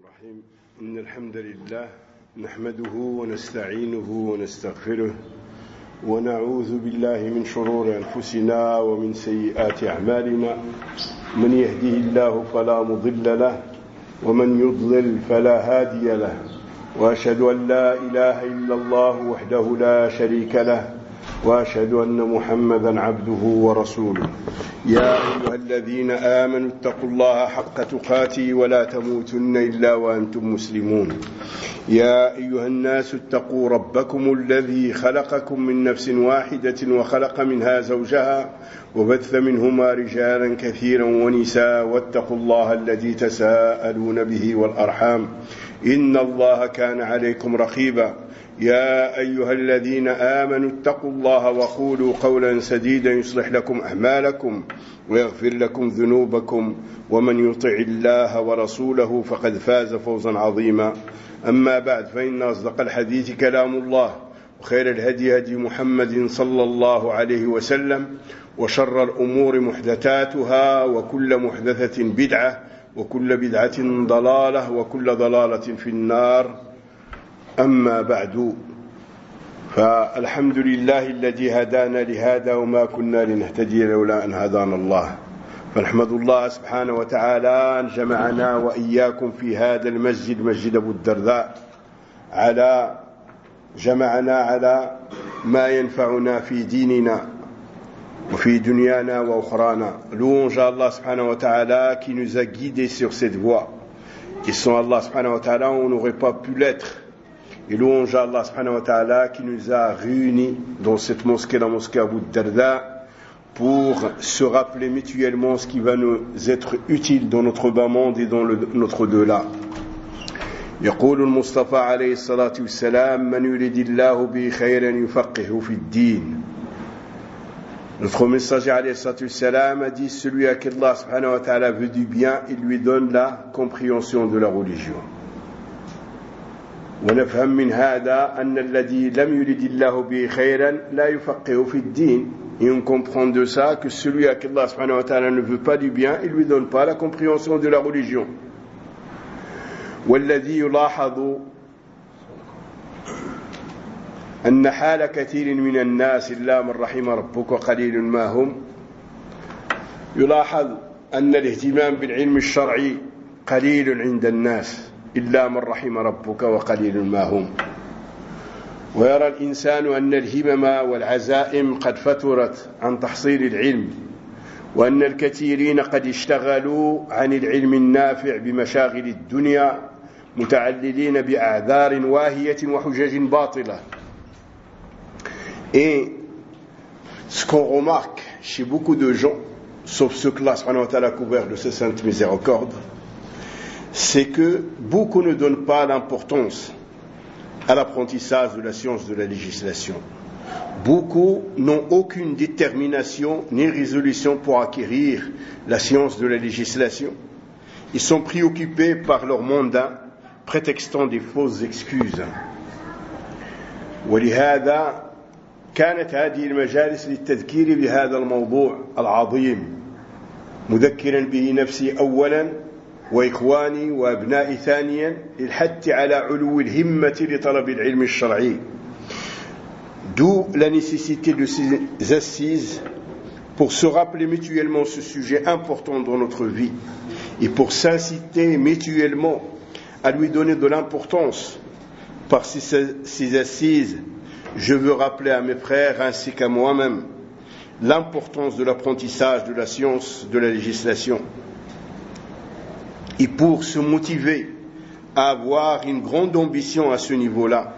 الرحيم. إن الحمد لله نحمده ونستعينه ونستغفره ونعوذ بالله من شرور أنفسنا ومن سيئات أعمالنا. من يهده الله فلا مضل له ومن يضلل فلا هادي له، وأشهد أن لا إله إلا الله وحده لا شريك له، وأشهد أن محمدا عبده ورسوله. يا أيها الذين آمنوا اتقوا الله حق تقاته ولا تموتن إلا وأنتم مسلمون. يا أيها الناس اتقوا ربكم الذي خلقكم من نفس واحدة وخلق منها زوجها وبث منهما رجالا كثيرا ونساء، واتقوا الله الذي تساءلون به والأرحام إن الله كان عليكم رقيبا. يا أيها الذين آمنوا اتقوا الله وقولوا قولا سديدا يصلح لكم أعمالكم ويغفر لكم ذنوبكم، ومن يطع الله ورسوله فقد فاز فوزا عظيما. أما بعد، فإن أصدق الحديث كلام الله، وخير الهدي هدي محمد صلى الله عليه وسلم، وشر الأمور محدثاتها، وكل محدثة بدعة، وكل بدعة ضلالة، وكل ضلالة في النار. أما بعد، فالحمد لله الذي هدانا لهذا وما كنا لنهتدي لولا أن هدانا الله. فنحمد الله سبحانه وتعالى أن جمعنا وإياكم في هذا المسجد، مسجد أبو الدرداء، جمعنا على ما ينفعنا في ديننا وفي دنيانا وأخرانا. Louange à Allah subhanahu wa ta'ala qui nous a guidés sur cette voie. Et sans Allah subhanahu wa ta'ala, on n'aurait pas pu l'être. Et louange à Allah subhanahu wa ta'ala qui nous a réunis dans cette mosquée, la mosquée Abu Darda, pour se rappeler mutuellement ce qui va nous être utile dans notre bas monde et dans notre delà. يقول المصطفى عليه الصلاة والسلام: من يريد الله به خيرا يفقهه في الدين. Notre messager alayhi salatu wassalam a dit: celui à qui Allah subhanahu wa ta'ala veut du bien, il lui donne la compréhension de la religion. ونفهم من هذا أن الذي لم يرد الله به خيرا لا يفقهه في الدين. Et on comprend de ça que celui à qui Allah subhanahu wa ta'ala ne veut pas du bien, il lui donne pas la compréhension de la religion. والذي يلاحظ أن حال كثير من الناس إلا من رحم ربك وقليل ما هم. يلاحظ أن الاهتمام بالعلم الشرعي قليل عند الناس إلا من رحم ربك وقليل ما هم. ويرى الإنسان أن الهمم والعزائم قد فترت عن تحصيل العلم، وأن الكثيرين قد اشتغلوا عن العلم النافع بمشاغل الدنيا متعللين بأعذار واهية وحجج باطلة. Et ce qu'on remarque chez beaucoup de gens, sauf ceux que Allah subhanahu wa ta'ala a couvert de ses saintes miséricordes, c'est que beaucoup ne donnent pas l'importance à l'apprentissage de la science de la législation. Beaucoup n'ont aucune détermination ni résolution pour acquérir la science de la législation. Ils sont préoccupés par leur mondain, prétextant des fausses excuses. ولهذا كانت هذه المجالس للتذكير بهذا الموضوع العظيم، مذكرا به نفسي أولا وإخواني وأبنائي ثانيا، للحث على علو الهمة لطلب العلم الشرعي. D'où la nécessité de ces assises pour se rappeler mutuellement ce sujet important dans notre vie et pour s'inciter mutuellement à lui donner de l'importance. Par ces assises, je veux rappeler à mes frères ainsi qu'à moi-même l'importance de l'apprentissage de la science de la législation, et pour se motiver à avoir une grande ambition à ce niveau-là.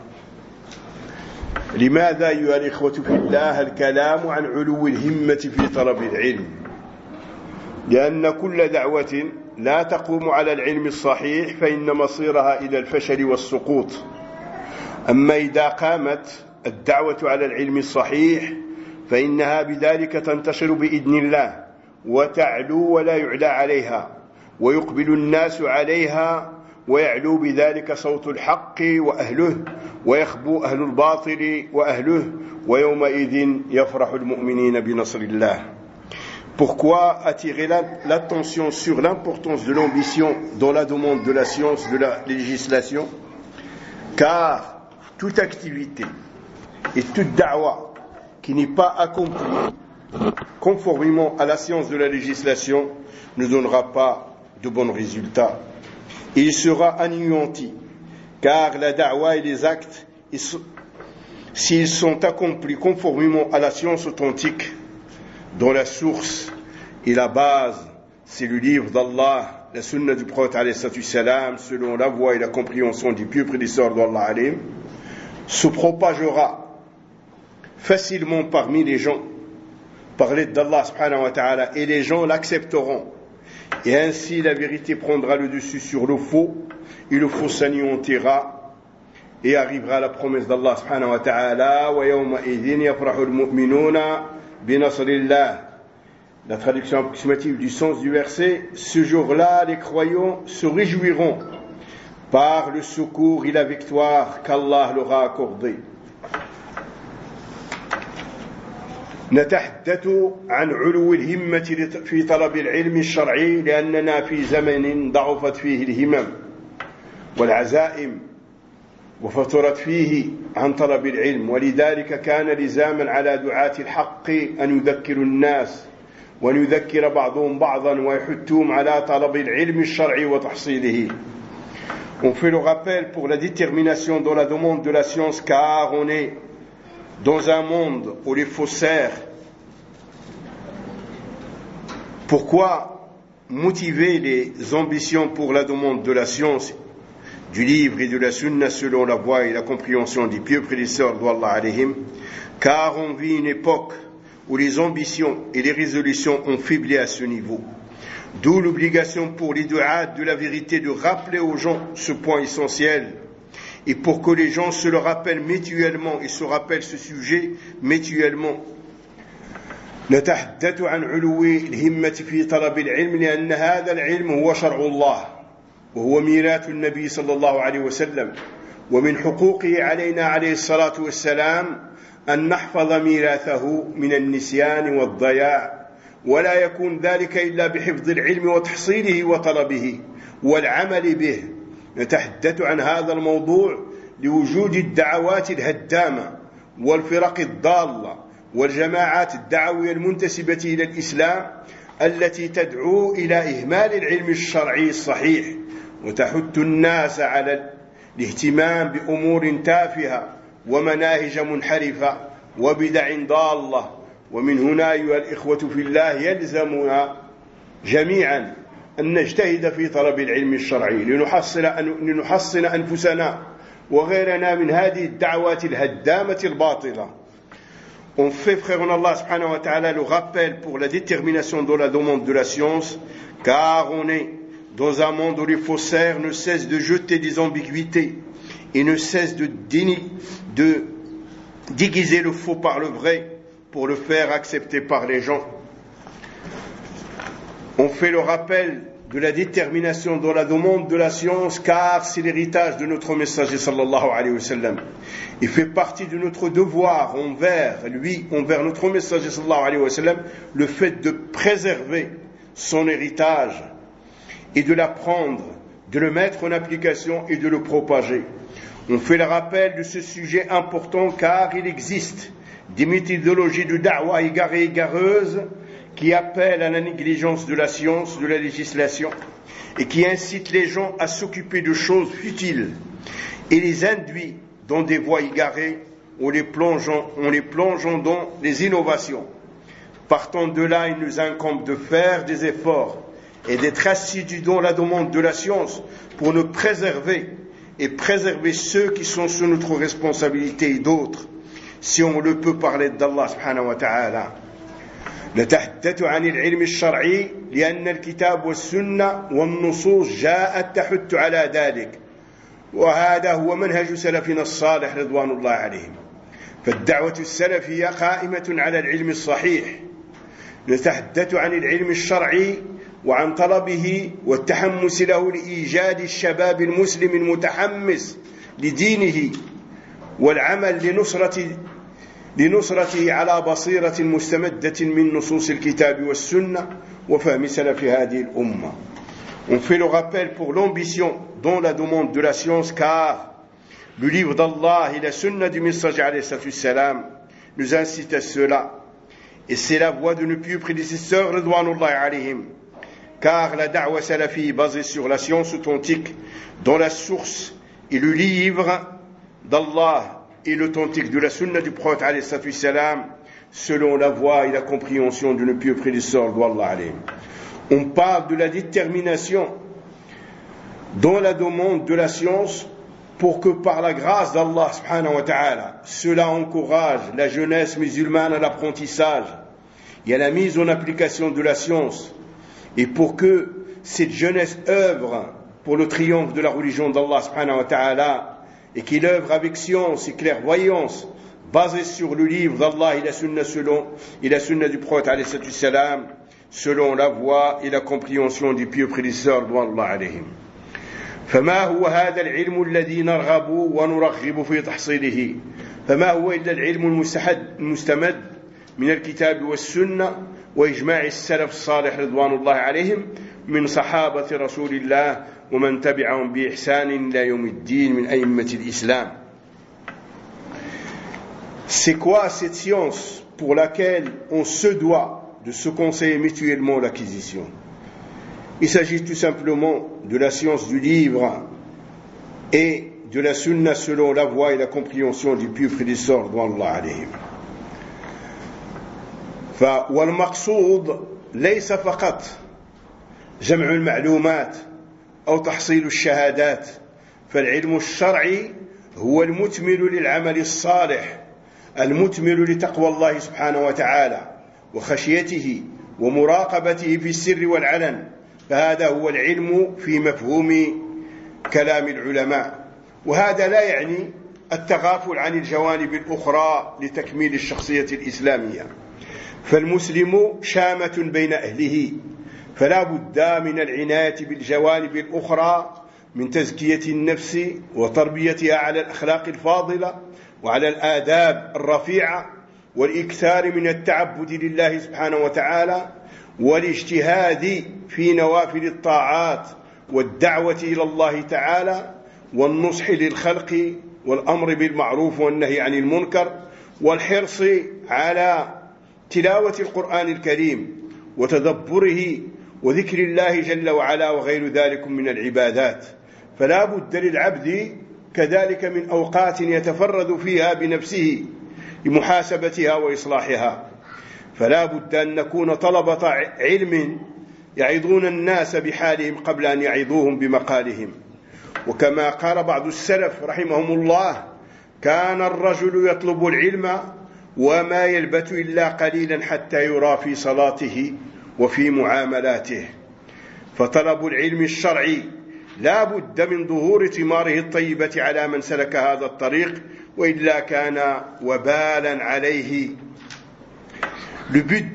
لماذا أيها الإخوة في الله الكلام عن علو الهمة في طلب العلم؟ لأن كل دعوة لا تقوم على العلم الصحيح فإن مصيرها إلى الفشل والسقوط. أما إذا قامت الدعوة على العلم الصحيح فإنها بذلك تنتشر بإذن الله وتعلو ولا يعلى عليها، ويقبل الناس عليها، ويعلو بذلك صوت الحق وأهله، ويخبو أهل الباطل وأهله، ويومئذ يفرح المؤمنين بنصر الله. Pourquoi attirer l'attention sur l'importance de l'ambition dans la demande de la science, de la législation? Car toute activité et toute da'wa qui n'est pas accomplie conformément à la science de la législation ne donnera pas de bons résultats. Il sera anéanti, car la da'wa et les actes, s'ils sont accomplis conformément à la science authentique, dont la source et la base, c'est le livre d'Allah, la sunna du prophète alayhi salam, selon la voie et la compréhension du pieux prédécesseur d'Allah alayhi, se propagera facilement parmi les gens par l'aide d'Allah subhanahu wa ta'ala, et les gens l'accepteront. Et ainsi la vérité prendra le dessus sur le faux, et le faux s'anéantira, et arrivera la promesse d'Allah subhanahu wa ta'ala, wa yawma idhin yafrahu al-mu'minuna bi nasrillah. La traduction approximative du sens du verset: ce jour-là, les croyants se réjouiront par le secours et la victoire qu'Allah leur a accordé. نتحدث عن علو الهمة في طلب العلم الشرعي لأننا في زمن ضعفت فيه الهمم والعزائم وفترت فيه عن طلب العلم، ولذلك كان لزاما على دعاة الحق أن يذكروا الناس وأن يذكر بعضهم بعضا ويحثهم على طلب العلم الشرعي وتحصيله. On fait le rappel pour la détermination dans la demande de la science, car on est dans un monde où les faussaires. Pourquoi motiver les ambitions pour la demande de la science, du livre et de la sunna selon la voie et la compréhension des pieux prédécesseurs d'Allah alayhim? Car on vit une époque où les ambitions et les résolutions ont faibli à ce niveau. D'où l'obligation pour les du'at de la vérité de rappeler aux gens ce point essentiel, et pour que les gens se le rappellent mutuellement et se rappellent ce sujet mutuellement. نتحدث عن علو الهمة في طلب العلم لأن هذا العلم هو شرع الله وهو ميراث النبي صلى الله عليه وسلم، ومن حقوقه علينا عليه الصلاة والسلام أن نحفظ ميراثه من النسيان والضياع، ولا يكون ذلك إلا بحفظ العلم وتحصيله وطلبه والعمل به. نتحدث عن هذا الموضوع لوجود الدعوات الهدامة والفرق الضالة والجماعات الدعوية المنتسبة إلى الإسلام التي تدعو إلى إهمال العلم الشرعي الصحيح وتحث الناس على الاهتمام بأمور تافهة ومناهج منحرفة وبدع ضالة. ومن هنا أيها الإخوة في الله يلزمنا جميعا أن نجتهد في طلب العلم الشرعي لنحصن أنفسنا وغيرنا من هذه الدعوات الهدامة الباطلة. On fait, frère en Allah subhanahu wa ta'ala, le rappel pour la détermination dans la demande de la science, car on est dans un monde où les faussaires ne cessent de jeter des ambiguïtés et ne cessent de déguiser le faux par le vrai pour le faire accepter par les gens. On fait le rappel de la détermination dans la demande de la science, car c'est l'héritage de notre messager sallallahu alayhi wa sallam. Il fait partie de notre devoir envers lui, envers notre messager sallallahu alayhi wa sallam, le fait de préserver son héritage et de l'apprendre, de le mettre en application et de le propager. On fait le rappel de ce sujet important, car il existe des méthodologies de da'wa égarées et égareuses qui appellent à la négligence de la science, de la législation, et qui incitent les gens à s'occuper de choses futiles et les induit dans des voies égarées en les plongeant dans les innovations. Partant de là, il nous incombe de faire des efforts et d'être assidus dans la demande de la science pour nous préserver et préserver ceux qui sont sous notre responsabilité et d'autres, si on le peut par l'aide d'Allah subhanahu wa ta'ala. نتحدث عن العلم الشرعي لأن الكتاب والسنة والنصوص جاءت تحث على ذلك، وهذا هو منهج سلفنا الصالح رضوان الله عليهم. فالدعوة السلفية قائمة على العلم الصحيح. نتحدث عن العلم الشرعي وعن طلبه والتحمس له لإيجاد الشباب المسلم المتحمس لدينه والعمل لنصرة لنصرته على بصيرة مستمدة من نصوص الكتاب والسنة وفهم سلف هذه الأمة. On fait le rappel pour l'ambition dont la demande de la science, car le livre d'Allah et la sunna du messager alayhi salam nous incitent à cela. Et c'est la voie de nos pieux prédécesseurs, ridwanullahi alayhim, car la da'wa salafi basée sur la science authentique, dont la source est le livre d'Allah et l'authentique de la sunna du prophète alayhi salam, selon la voie et la compréhension de nos pieux prédécesseurs, ridwanullahi alayhim. On parle de la détermination dans la demande de la science pour que par la grâce d'Allah subhanahu wa ta'ala, cela encourage la jeunesse musulmane à l'apprentissage et à la mise en application de la science, et pour que cette jeunesse œuvre pour le triomphe de la religion d'Allah subhanahu wa ta'ala, et qu'il œuvre avec science et clairvoyance basée sur le livre d'Allah et la sunna du prophète alayhi salam, selon la voie et la compréhension des pieux prédécesseurs radiyallahu alayhim. فما هو هذا العلم الذي نرغب ونرغب في تحصيله؟ فما هو إلا العلم المستمد من الكتاب والسنة وإجماع السلف الصالح رضوان الله عليهم من صحابة رسول الله ومن تبعهم بإحسان إلى يوم الدين من أئمة الإسلام. C'est quoi cette science pour laquelle on se doit de se conseiller mutuellement l'acquisition? Il s'agit tout simplement de la science du livre et de la sunna selon la voie et la compréhension du pieux prédécesseur radiyallahu alayhim. والمقصود ليس فقط جمع المعلومات أو تحصيل الشهادات، فالعلم الشرعي هو المتمل للعمل الصالح المتمل لتقوى الله سبحانه وتعالى وخشيته ومراقبته في السر والعلن، فهذا هو العلم في مفهوم كلام العلماء. وهذا لا يعني التغافل عن الجوانب الأخرى لتكميل الشخصية الإسلامية، فالمسلم شامة بين أهله، فلا بد من العناية بالجوانب الأخرى من تزكية النفس وتربيتها على الأخلاق الفاضلة وعلى الآداب الرفيعة، والإكثار من التعبد لله سبحانه وتعالى والاجتهاد في نوافل الطاعات والدعوة إلى الله تعالى والنصح للخلق والأمر بالمعروف والنهي عن المنكر والحرص على تلاوة القرآن الكريم وتدبره وذكر الله جل وعلا وغير ذلك من العبادات. فلا بد للعبد كذلك من أوقات يتفرد فيها بنفسه لمحاسبتها وإصلاحها، فلا بد أن نكون طلبة علم يعظون الناس بحالهم قبل أن يعظوهم بمقالهم. وكما قال بعض السلف رحمهم الله: كان الرجل يطلب العلم وما يلبث إلا قليلا حتى يرى في صلاته وفي معاملاته. فطلب العلم الشرعي لا بد من ظهور ثماره الطيبة على من سلك هذا الطريق، وإلا كان وبالا عليه. Le but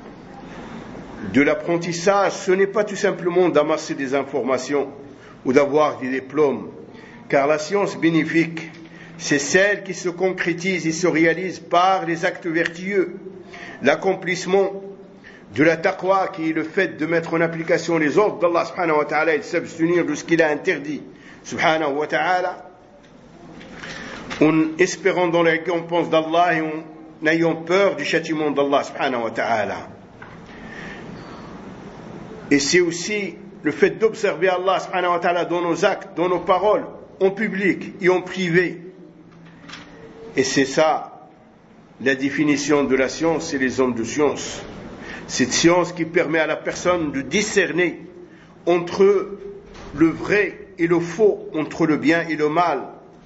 de l'apprentissage, ce n'est pas tout simplement d'amasser des informations ou d'avoir des diplômes, car la science bénéfique, c'est celle qui se concrétise et se réalise par les actes vertueux, l'accomplissement de la taqwa, qui est le fait de mettre en application les ordres d'Allah subhanahu wa ta'ala et de s'abstenir de ce qu'il a interdit subhanahu wa ta'ala, en espérant dans la récompense d'Allah et en ayant peur du châtiment d'Allah subhanahu wa ta'ala. Et c'est aussi le fait d'observer Allah subhanahu wa ta'ala dans nos actes, dans nos paroles, en public et en privé. Et c'est ça la définition de la science et les hommes de science. Cette science qui permet à la personne de discerner entre le vrai et le faux, entre le bien et le mal.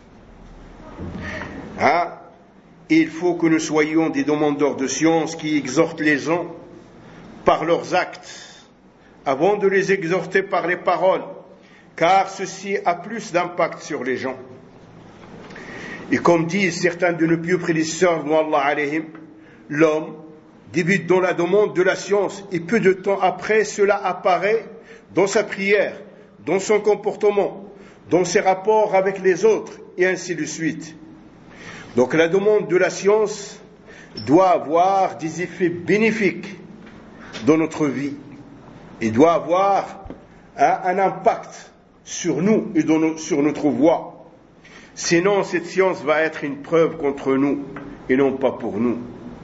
Et il faut que nous soyons des demandeurs de science qui exhortent les gens par leurs actes avant de les exhorter par les paroles, car ceci a plus d'impact sur les gens. Et comme disent certains de nos pieux prédécesseurs, l'homme débute dans la demande de la science et peu de temps après cela apparaît dans sa prière, dans son comportement, dans ses rapports avec les autres et ainsi de suite. Donc la demande de la science doit avoir des effets bénéfiques dans notre vie et doit avoir un impact sur nous et sur notre voie. Sinon, cette science va être une preuve contre nous et non pas pour nous.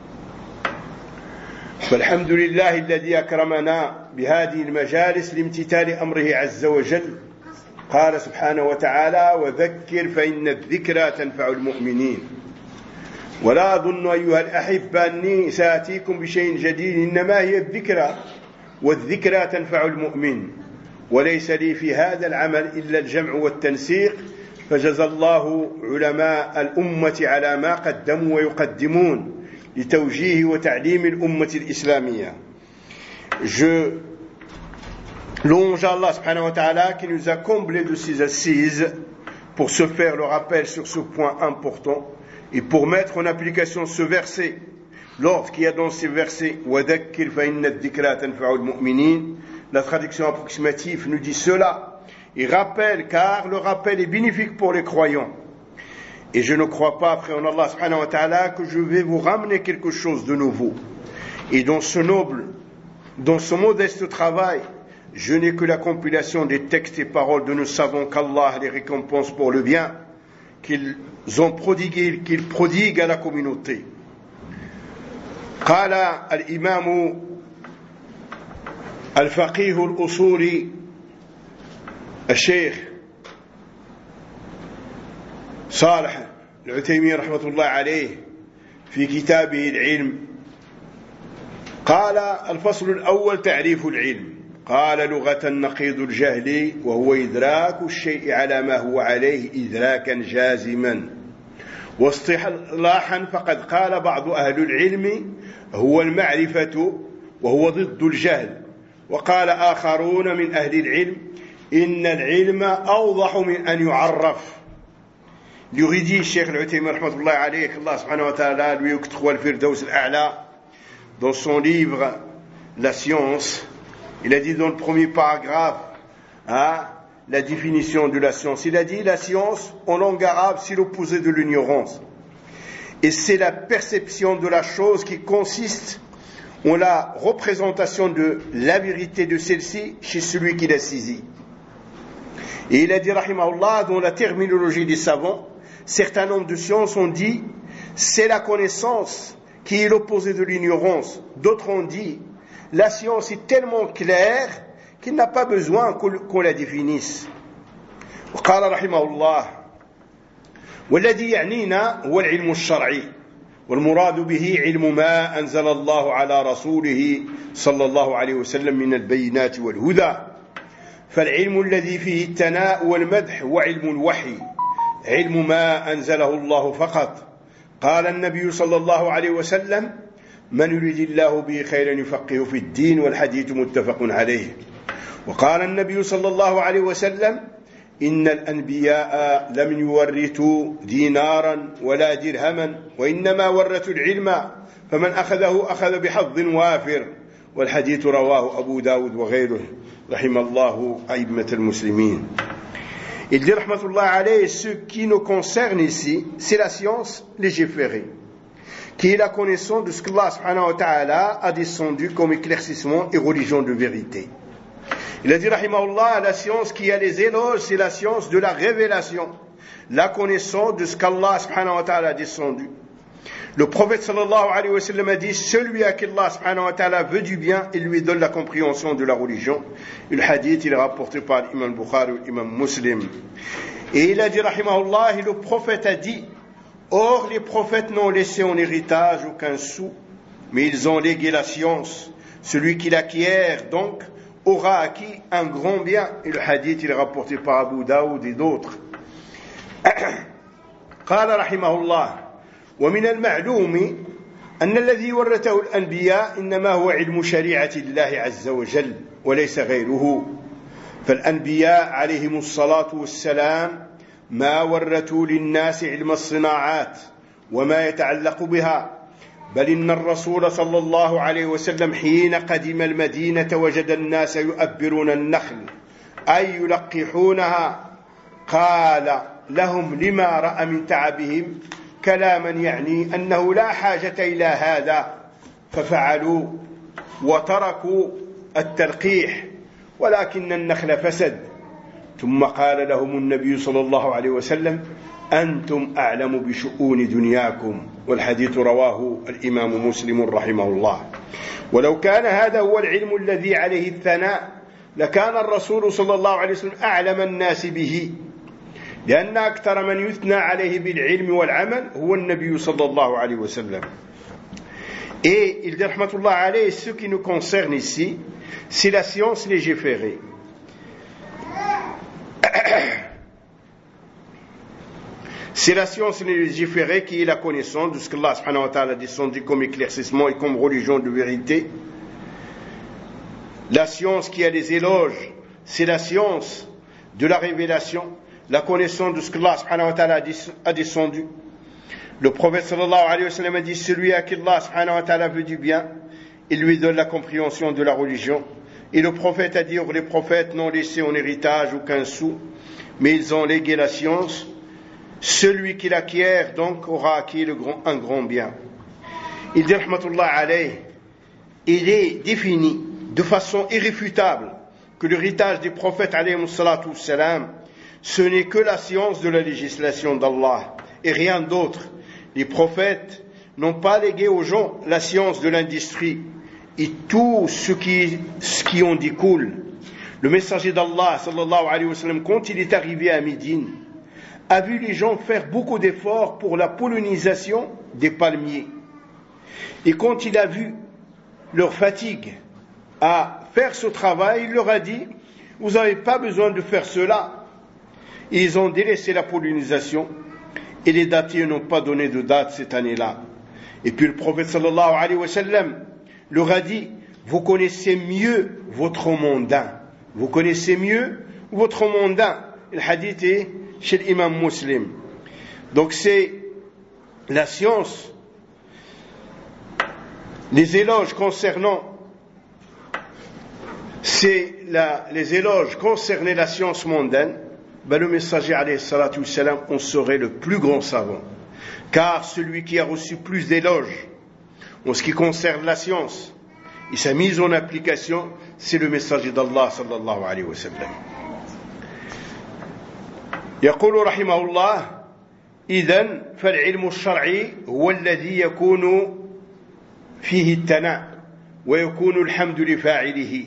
فالحمد لله الذي أكرمنا بهذه المجالس لامتثال أمره عز وجل. قال سبحانه وتعالى: وذكر فإن الذكرى تنفع المؤمنين. ولا أظن أيها الأحبة أني سآتيكم بشيء جديد، إنما هي الذكرى، والذكرى تنفع المؤمن. وليس لي في هذا العمل إلا الجمع والتنسيق، فجزى الله علماء الأمة على ما قدموا ويقدمون لتوجيه وتعليم الأمة الإسلامية. Je louange Allah subhanahu wa ta'ala qui nous a comblés de ses assises pour se faire le rappel sur ce point important et pour mettre en application ce verset. Lorsqu'il y a dans ces versets وَذَكِّرْ فَإِنَّ الذِّكْرَى تَنْفَعُ الْمُؤْمِنِينَ, la traduction approximative nous dit cela. Et rappelle, car le rappel est bénéfique pour les croyants. Et je ne crois pas, frère en Allah subhanahu wa ta'ala, que je vais vous ramener quelque chose de nouveau. Et dans ce modeste travail, je n'ai que la compilation des textes et paroles de nos savants qu'Allah les récompense pour le bien qu'ils prodiguent à la communauté. قال الإمام الفقيه الأصولي الشيخ صالح العثيمين رحمة الله عليه في كتابه العلم، قال: الفصل الأول تعريف العلم. قال: لغة نقيض الجهل، وهو إدراك الشيء على ما هو عليه إدراكا جازما. واصطلاحا فقد قال بعض أهل العلم: هو المعرفة، وهو ضد الجهل. وقال آخرون من أهل العلم: إن العلم أوضح من أن يعرف. يريد الشيخ العثيمين رحمة الله عليه, Allah subhanahu wa ta'ala lui octroie le Firdaus al-A'la, dans son livre La science. Il a dit dans le premier paragraphe la définition de la science. Il a dit: la science en langue arabe, c'est l'opposé de l'ignorance, et c'est la perception de la chose qui consiste en la représentation de la vérité de celle-ci chez celui qui l'a saisit. Et il a dit rahimahullah, dans la terminologie des savants, certains nombres de sciences ont dit c'est la connaissance qui est l'opposé de l'ignorance. D'autres ont dit la science est tellement claire qu'il n'a pas besoin qu'on la définisse. وقال رحمه الله: والذي يعنينا هو العلم الشرعي، والمراد به علم ما أنزل الله على رسوله صلى الله عليه وسلم من البينات والهدى. فالعلم الذي فيه الثناء والمدح هو علم الوحي، علم ما أنزله الله فقط. قال النبي صلى الله عليه وسلم: من يريد الله به خيرا يفقهه في الدين، والحديث متفق عليه. وقال النبي صلى الله عليه وسلم: إن الأنبياء لم يورثوا دينارا ولا درهما، وإنما ورثوا العلم، فمن أخذه أخذ بحظ وافر. والحديث رواه أبو داود وغيره رحم الله أئمة المسلمين. Il dit rahmatullah alayhi, ce qui nous concerne ici, c'est la science légiférée, qui est la connaissance de ce que Allah subhanahu wa ta'ala a descendu comme éclaircissement et religion de vérité. Il a dit rahimahullah, la science qui a les éloges, c'est la science de la révélation, la connaissance de ce qu'Allah subhanahu wa ta'ala a descendu. Le prophète sallallahu alayhi wa sallam a dit: celui à qui Allah subhanahu wa ta'ala veut du bien, il lui donne la compréhension de la religion. Et le hadith, il est rapporté par l'imam Bukhari ou l'imam Muslim. Et il a dit rahimahullah, et le prophète a dit: or les prophètes n'ont laissé en héritage aucun sou, mais ils ont légué la science. Celui qui l'acquiert donc aura acquis un grand bien. Et le hadith, il est rapporté par Abu Daoud et d'autres. قال رحمه الله: ومن المعلوم أن الذي ورثه الأنبياء إنما هو علم شريعة الله عز وجل وليس غيره. فالأنبياء عليهم الصلاة والسلام ما ورثوا للناس علم الصناعات وما يتعلق بها، بل إن الرسول صلى الله عليه وسلم حين قدم المدينة وجد الناس يؤبرون النخل أي يلقحونها، قال لهم: لما رأى من تعبهم كلاما يعني أنه لا حاجة إلى هذا، ففعلوا وتركوا التلقيح، ولكن النخل فسد. ثم قال لهم النبي صلى الله عليه وسلم: أنتم أعلم بشؤون دنياكم. والحديث رواه الإمام مسلم رحمه الله. ولو كان هذا هو العلم الذي عليه الثناء لكان الرسول صلى الله عليه وسلم أعلم الناس به، لأن أكثر من يثنى عليه بالعلم والعمل هو النبي صلى الله عليه وسلم. Et il dit rahmatullah alayhi, ce qui nous concerne ici, c'est la science légiférée. C'est la science légiférée qui est la connaissance de ce qu'Allah subhanahu wa ta'ala a descendu comme éclaircissement et comme religion de vérité. La science qui a des éloges, c'est la science de la révélation, la connaissance de ce qu'Allah subhanahu wa ta'ala a descendu. Le prophète sallallahu alayhi wa sallam a dit: celui à qui Allah subhanahu wa ta'ala veut du bien, il lui donne la compréhension de la religion. Et le prophète a dit: les prophètes n'ont laissé en héritage aucun sou, mais ils ont légué la science. Celui qui l'acquiert donc aura acquis un grand bien. Il dit rahmatullah alayhi, il est défini de façon irréfutable que l'héritage des prophètes alayhi salatu wassalam, ce n'est que la science de la législation d'Allah et rien d'autre. Les prophètes n'ont pas légué aux gens la science de l'industrie et tout ce qui en découle. Le messager d'Allah sallallahu alayhi wa sallam, quand il est arrivé à Médine, a vu les gens faire beaucoup d'efforts pour la pollinisation des palmiers. Et quand il a vu leur fatigue à faire ce travail, il leur a dit: vous n'avez pas besoin de faire cela. Et ils ont délaissé la pollinisation et les datiers n'ont pas donné de date cette année-là. Et puis le prophète sallallahu alayhi wa sallam leur a dit: vous connaissez mieux votre mondain. Vous connaissez mieux votre mondain. Le hadith est chez l'imam Muslim. Donc c'est la science, les éloges concernant les éloges concernant la science mondaine. Le messager alayhi salatu wassalam en serait le plus grand savant, car celui qui a reçu plus d'éloges en ce qui concerne la science et sa mise en application, c'est le messager d'Allah sallallahu alayhi wa sallam. يقول رحمه الله: إذن فالعلم الشرعي هو الذي يكون فيه الثناء ويكون الحمد لفاعله،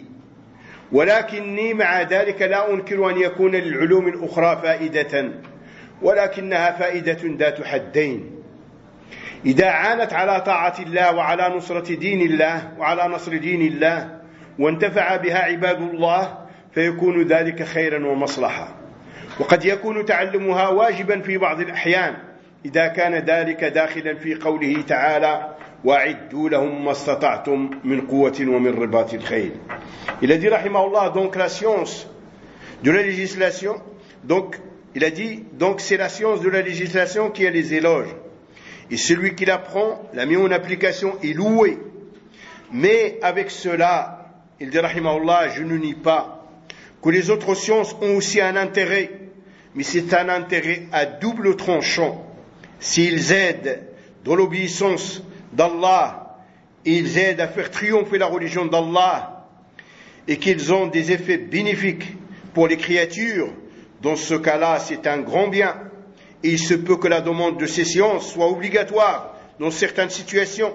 ولكني مع ذلك لا أنكر أن يكون للعلوم الأخرى فائدة، ولكنها فائدة ذات حدين. إذا عانت على طاعة الله وعلى نصرة دين الله وعلى نصر دين الله وانتفع بها عباد الله فيكون ذلك خيرا ومصلحة. وقد يكون تعلمها واجبا في بعض الأحيان إذا كان ذلك داخلا في قوله تعالى: وأعدوا لهم ما استطعتم من قوة ومن رباط الخيل. Il a dit rahimahullah, donc la science de la législation, donc il a dit, donc c'est la science de la législation qui a les éloges, et celui qui l'apprend, la met en application est loué. Mais avec cela, il dit rahimahullah, je ne nie pas que les autres sciences ont aussi un intérêt, mais c'est un intérêt à double tranchant. S'ils aident dans l'obéissance d'Allah, ils aident à faire triompher la religion d'Allah, et qu'ils ont des effets bénéfiques pour les créatures, dans ce cas-là, c'est un grand bien. Et il se peut que la demande de ces sciences soit obligatoire dans certaines situations,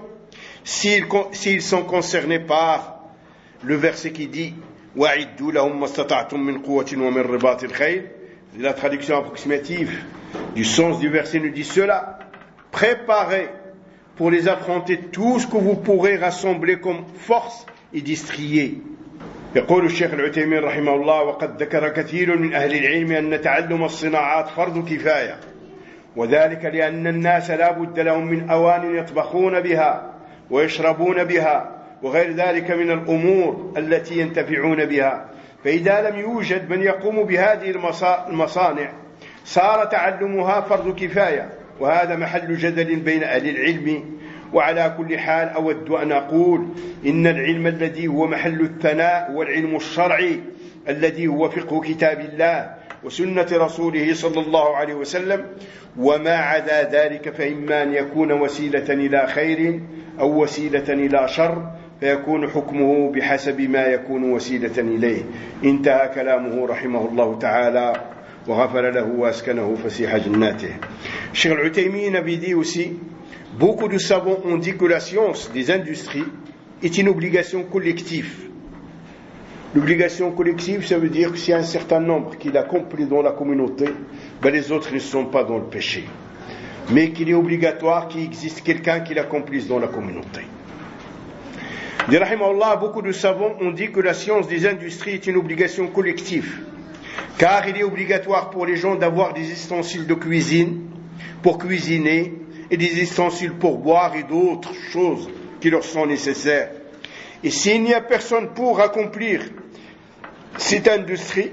s'ils sont concernés par le verset qui dit: وَأَعِدُّوا لَهُمْ مَا اسْتَطَعْتُم مِّن قُوَّةٍ وَمِن رِّبَاطِ الْخَيْلِ. La traduction approximative du sens du verset nous dit cela: préparez pour les affronter tout ce que vous pourrez rassembler comme force et destrier. يقول الشيخ العثيمين رحمه الله: وقد ذكر كثير من أهل العلم أن تعلم الصناعات فرض كفاية، وذلك لأن الناس لا بد لهم من أوان يطبخون بها ويشربون بها وغير ذلك من الأمور التي ينتفعون بها، فإذا لم يوجد من يقوم بهذه المصانع صار تعلمها فرض كفاية، وهذا محل جدل بين أهل العلم. وعلى كل حال أود أن أقول إن العلم الذي هو محل الثناء هو العلم الشرعي الذي هو فقه كتاب الله وسنة رسوله صلى الله عليه وسلم وما عدا ذلك فإما أن يكون وسيلة إلى خير أو وسيلة إلى شر فيكون حكمه بحسب ما يكون وسيلة إليه. انتهى كلامه رحمه الله تعالى وغفر له وأسكنه فسيح جناته. Cheikh Al-Uthaymin avait dit aussi, beaucoup de savants ont dit que la science des industries est une obligation collective. L'obligation collective, ça veut dire que s'il y a un certain nombre qui l'accomplit dans la communauté, ben les autres ne sont pas dans le péché. Mais qu'il est obligatoire qu'il existe quelqu'un qui l'accomplisse dans la communauté. Rahimahullah, beaucoup de savants ont dit que la science des industries est une obligation collective, car il est obligatoire pour les gens d'avoir des ustensiles de cuisine pour cuisiner et des ustensiles pour boire et d'autres choses qui leur sont nécessaires. Et s'il n'y a personne pour accomplir cette industrie,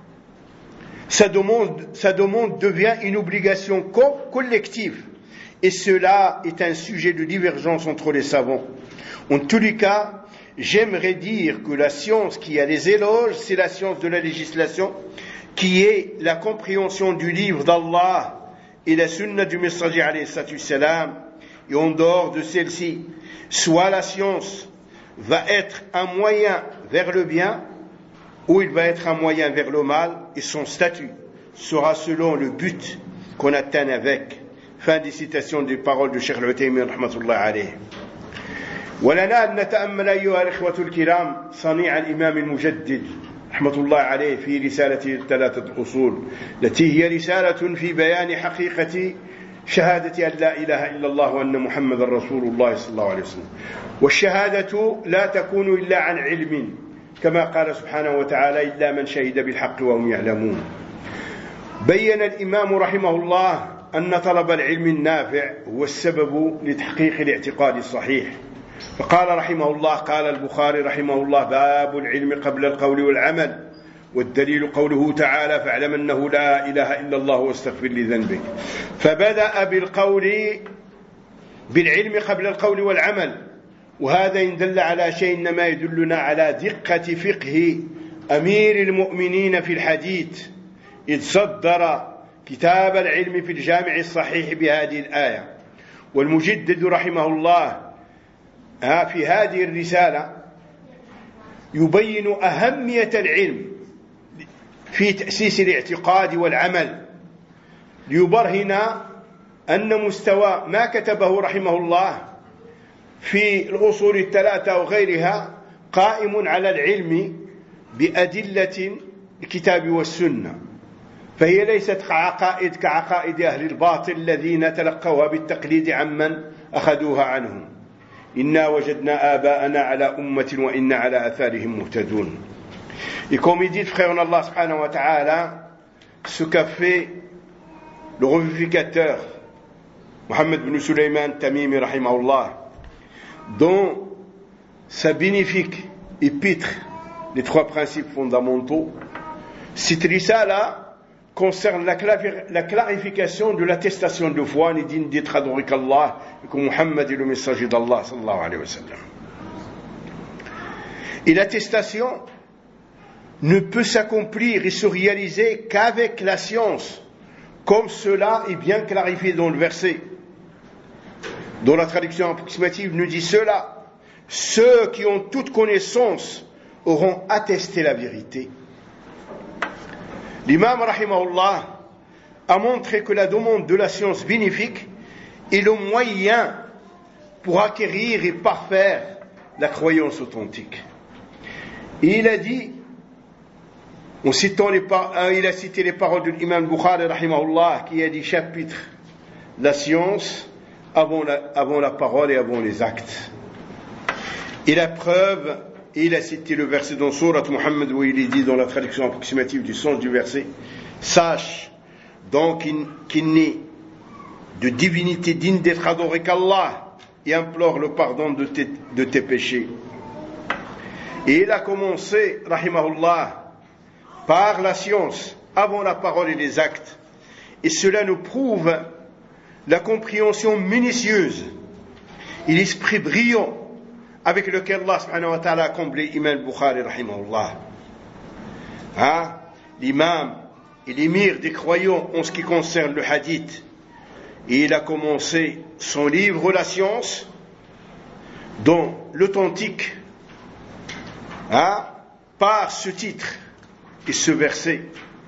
sa demande devient une obligation collective. Et cela est un sujet de divergence entre les savants. En tous les cas, j'aimerais dire que la science qui a les éloges, c'est la science de la législation, qui est la compréhension du livre d'Allah et la sunna du messager alayhi salam. Et en dehors de celle-ci, soit la science va être un moyen vers le bien, ou il va être un moyen vers le mal, et son statut sera selon le but qu'on atteint avec. Fin des citations des paroles de Cheikh Al-Uthaymin rahmatullah alayh. ولنا أن نتأمل أيها الإخوة الكرام صنيع الإمام المجدد رحمة الله عليه في رسالته الثلاثة الأصول التي هي رسالة في بيان حقيقة شهادة أن لا إله إلا الله وأن محمد رسول الله صلى الله عليه وسلم. والشهادة لا تكون إلا عن علم كما قال سبحانه وتعالى إلا من شهد بالحق وهم يعلمون. بين الإمام رحمه الله أن طلب العلم النافع هو السبب لتحقيق الاعتقاد الصحيح. فقال رحمه الله قال البخاري رحمه الله باب العلم قبل القول والعمل والدليل قوله تعالى فاعلم أنه لا إله إلا الله واستغفر لذنبك. فبدأ بالعلم قبل القول والعمل، وهذا إن دل على شيء إنما يدلنا على دقة فقه أمير المؤمنين في الحديث إذ صدر كتاب العلم في الجامع الصحيح بهذه الآية. والمجدد رحمه الله في هذه الرسالة يبين أهمية العلم في تأسيس الاعتقاد والعمل، ليبرهن أن مستوى ما كتبه رحمه الله في الأصول الثلاثة وغيرها قائم على العلم بأدلة الكتاب والسنة، فهي ليست كعقائد أهل الباطل الذين تلقوها بالتقليد عمن أخذوها عنهم. إنا وجدنا آباءنا على أمة وإنا على آثارهم مهتدون. Et comme il dit le frère en Allah subhanahu wa ta'ala, ce qu'a fait le revivificateur Mohammed bin Sulayman Tamimi rahimahullah dans sa bénéfique épître les trois principes fondamentaux, cette risala concerne la clarification de l'attestation de foi ni digne d'être adoré qu'Allah et que Muhammad est le messager d'Allah sallallahu alayhi wa sallam. Et l'attestation ne peut s'accomplir et se réaliser qu'avec la science, comme cela est bien clarifié dans le verset, dont la traduction approximative nous dit cela: ceux qui ont toute connaissance auront attesté la vérité. L'imam rahimahullah a montré que la demande de la science bénéfique est le moyen pour acquérir et parfaire la croyance authentique. Et il a dit, en citant il a cité les paroles de l'imam Bukhari rahimahullah qui a dit chapitre la science avant la parole et avant les actes. Et la preuve, il a cité le verset dans Surat Muhammad où il est dit dans la traduction approximative du sens du verset: sache donc qu'il n'est de divinité digne d'être adoré qu'Allah et implore le pardon de tes péchés. Et il a commencé rahimahullah par la science avant la parole et les actes, et cela nous prouve la compréhension minutieuse et l'esprit brillant avec lequel Allah subhanahu wa ta'ala a comblé Imam Bukhari rahimahullah. L'imam et l'émir des croyants en ce qui concerne le hadith, et il a commencé son livre La Science, dont l'authentique, par ce titre et ce verset.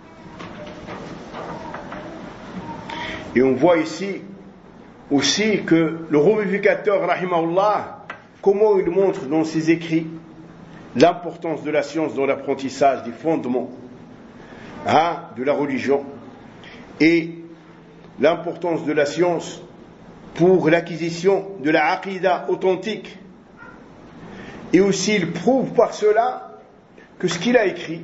Et on voit ici aussi que le revivificateur, rahimahullah, comment il montre dans ses écrits l'importance de la science dans l'apprentissage des fondements de la religion et l'importance de la science pour l'acquisition de la aqida authentique. Et aussi il prouve par cela que ce qu'il a écrit,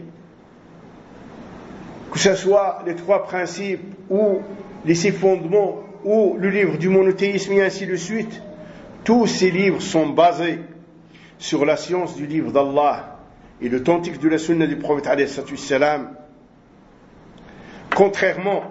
que ce soit les 3 principes ou les 6 fondements ou le livre du monothéisme et ainsi de suite, tous ces livres sont basés sur la science du livre d'Allah et l'authentique de la sunna du prophète alayhi salam, contrairement